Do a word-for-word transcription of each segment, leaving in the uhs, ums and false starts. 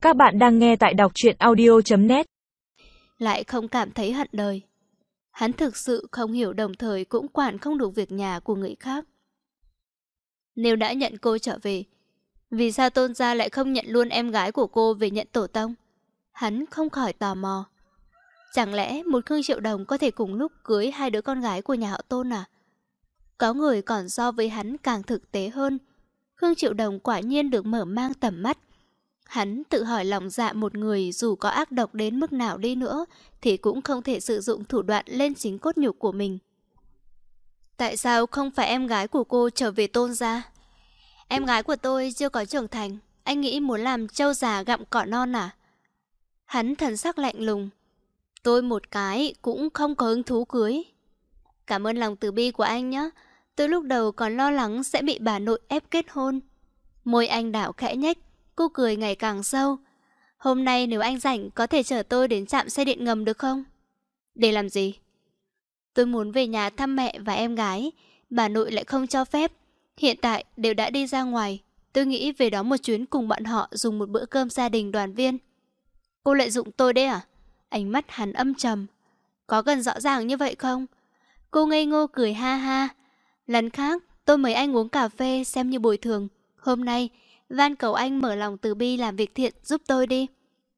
Các bạn đang nghe tại đọc truyện audio chấm net. Lại không cảm thấy hận đời. Hắn thực sự không hiểu, đồng thời cũng quản không được việc nhà của người khác. Nếu đã nhận cô trở về, vì sao Tôn gia lại không nhận luôn em gái của cô về nhận tổ tông? Hắn không khỏi tò mò. Chẳng lẽ một Khương Triệu Đồng có thể cùng lúc cưới hai đứa con gái của nhà họ Tôn à? Có người còn so với hắn càng thực tế hơn. Khương Triệu Đồng quả nhiên được mở mang tầm mắt. Hắn tự hỏi lòng dạ một người dù có ác độc đến mức nào đi nữa thì cũng không thể sử dụng thủ đoạn lên chính cốt nhục của mình. Tại sao không phải em gái của cô trở về Tôn gia? Em gái của tôi chưa có trưởng thành, anh nghĩ muốn làm trâu già gặm cỏ non à? Hắn thần sắc lạnh lùng. Tôi một cái cũng không có hứng thú cưới. Cảm ơn lòng từ bi của anh nhé. Từ lúc đầu còn lo lắng sẽ bị bà nội ép kết hôn. Môi anh đảo khẽ nhếch, cô cười ngày càng sâu. Hôm nay nếu anh rảnh có thể chở tôi đến trạm xe điện ngầm được không? Để làm gì? Tôi muốn về nhà thăm mẹ và em gái. Bà nội lại không cho phép. Hiện tại đều đã đi ra ngoài. Tôi nghĩ về đó một chuyến cùng bọn họ dùng một bữa cơm gia đình đoàn viên. Cô lợi dụng tôi đấy à? Ánh mắt hắn âm trầm. Có cần rõ ràng như vậy không? Cô ngây ngô cười ha ha. Lần khác tôi mời anh uống cà phê xem như bồi thường. Hôm nay van cầu anh mở lòng từ bi làm việc thiện giúp tôi đi.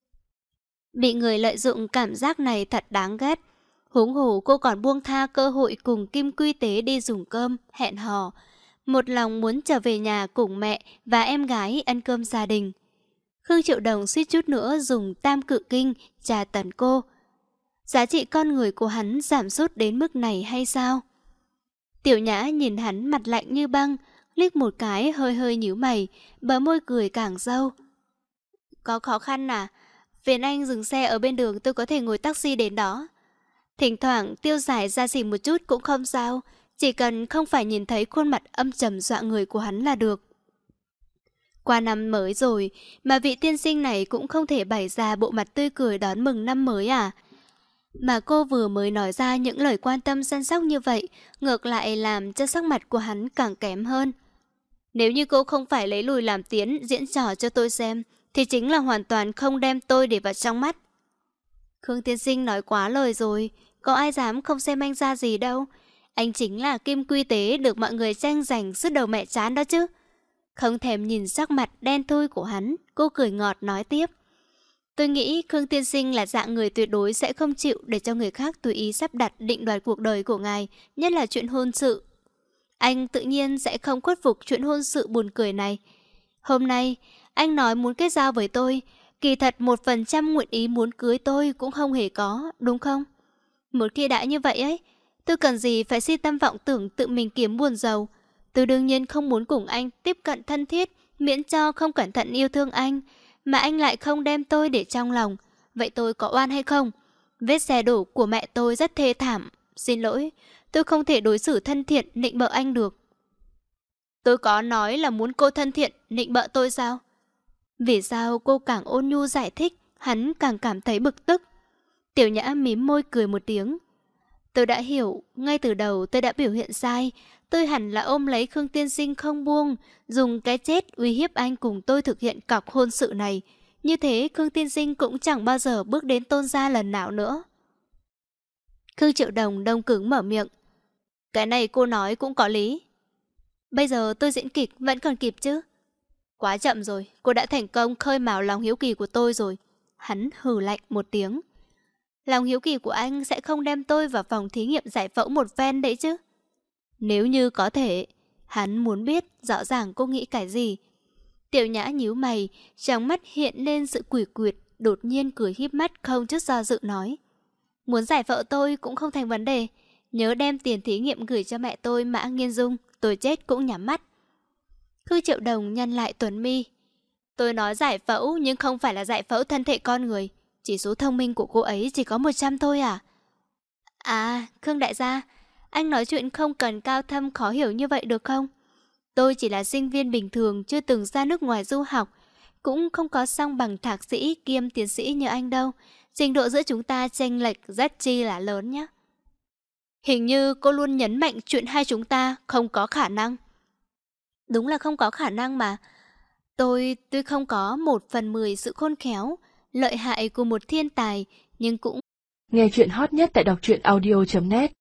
Bị người lợi dụng cảm giác này thật đáng ghét. Huống hồ cô còn buông tha cơ hội cùng Kim Quy Tế đi dùng cơm, hẹn hò. Một lòng muốn trở về nhà cùng mẹ và em gái ăn cơm gia đình. Khương Triệu Đồng suýt chút nữa dùng tam cự kinh tra tấn cô. Giá trị con người của hắn giảm sút đến mức này hay sao? Tiểu Nhã nhìn hắn mặt lạnh như băng, liếc một cái hơi hơi nhíu mày, bờ môi cười càng sâu. Có khó khăn à? Phiền anh dừng xe ở bên đường, tôi có thể ngồi taxi đến đó. Thỉnh thoảng tiêu xài ra xỉ một chút cũng không sao, chỉ cần không phải nhìn thấy khuôn mặt âm trầm dọa người của hắn là được. Qua năm mới rồi mà vị tiên sinh này cũng không thể bày ra bộ mặt tươi cười đón mừng năm mới à? Mà cô vừa mới nói ra những lời quan tâm săn sóc như vậy, ngược lại làm cho sắc mặt của hắn càng kém hơn. Nếu như cô không phải lấy lùi làm tiến, diễn trò cho tôi xem, thì chính là hoàn toàn không đem tôi để vào trong mắt. Khương tiên sinh nói quá lời rồi, có ai dám không xem anh ra gì đâu. Anh chính là Kim Quy Tế được mọi người tranh giành suốt đầu mẹ chán đó chứ. Không thèm nhìn sắc mặt đen thui của hắn, cô cười ngọt nói tiếp. Tôi nghĩ Khương tiên sinh là dạng người tuyệt đối sẽ không chịu để cho người khác tùy ý sắp đặt định đoạt cuộc đời của ngài, nhất là chuyện hôn sự. Anh tự nhiên sẽ không khuất phục chuyện hôn sự buồn cười này. Hôm nay, anh nói muốn kết giao với tôi, kỳ thật một phần trăm nguyện ý muốn cưới tôi cũng không hề có, đúng không? Một khi đã như vậy ấy, tôi cần gì phải si tâm vọng tưởng tự mình kiếm buồn giàu. Tôi đương nhiên không muốn cùng anh tiếp cận thân thiết, miễn cho không cẩn thận yêu thương anh, mà anh lại không đem tôi để trong lòng. Vậy tôi có oan hay không? Vết xe đổ của mẹ tôi rất thê thảm. Xin lỗi, tôi không thể đối xử thân thiện, nịnh bợ anh được. Tôi có nói là muốn cô thân thiện, nịnh bợ tôi sao? Vì sao cô càng ôn nhu giải thích, hắn càng cảm thấy bực tức. Tiểu Nhã mím môi cười một tiếng. Tôi đã hiểu, ngay từ đầu tôi đã biểu hiện sai. Tôi hẳn là ôm lấy Khương tiên sinh không buông, dùng cái chết uy hiếp anh cùng tôi thực hiện cọc hôn sự này. Như thế Khương tiên sinh cũng chẳng bao giờ bước đến Tôn gia lần nào nữa. Khương Triệu Đồng đông cứng mở miệng. Cái này cô nói cũng có lý. Bây giờ tôi diễn kịch vẫn còn kịp chứ? Quá chậm rồi, cô đã thành công khơi mào lòng hiếu kỳ của tôi rồi. Hắn hừ lạnh một tiếng. Lòng hiếu kỳ của anh sẽ không đem tôi vào phòng thí nghiệm giải phẫu một phen đấy chứ? Nếu như có thể, hắn muốn biết rõ ràng cô nghĩ cái gì. Tiểu Nhã nhíu mày, trong mắt hiện lên sự quỷ quyệt, đột nhiên cười híp mắt không chút do dự nói. Muốn giải phẫu tôi cũng không thành vấn đề. Nhớ đem tiền thí nghiệm gửi cho mẹ tôi Mã Nghiên Dung, tôi chết cũng nhắm mắt. Khương Triệu Đồng nhăn lại tuấn mi. Tôi nói giải phẫu nhưng không phải là giải phẫu thân thể con người. Chỉ số thông minh của cô ấy chỉ có một trăm thôi à? À, Khương đại gia, anh nói chuyện không cần cao thâm khó hiểu như vậy được không? Tôi chỉ là sinh viên bình thường, chưa từng ra nước ngoài du học, cũng không có song bằng thạc sĩ kiêm tiến sĩ như anh đâu. Trình độ giữa chúng ta chênh lệch rất chi là lớn nhé. Hình như cô luôn nhấn mạnh chuyện hai chúng ta không có khả năng. Đúng là không có khả năng mà. Tôi tuy không có một phần mười sự khôn khéo, lợi hại của một thiên tài, nhưng cũng Nghe chuyện hot nhất tại đọc truyện audio chấm net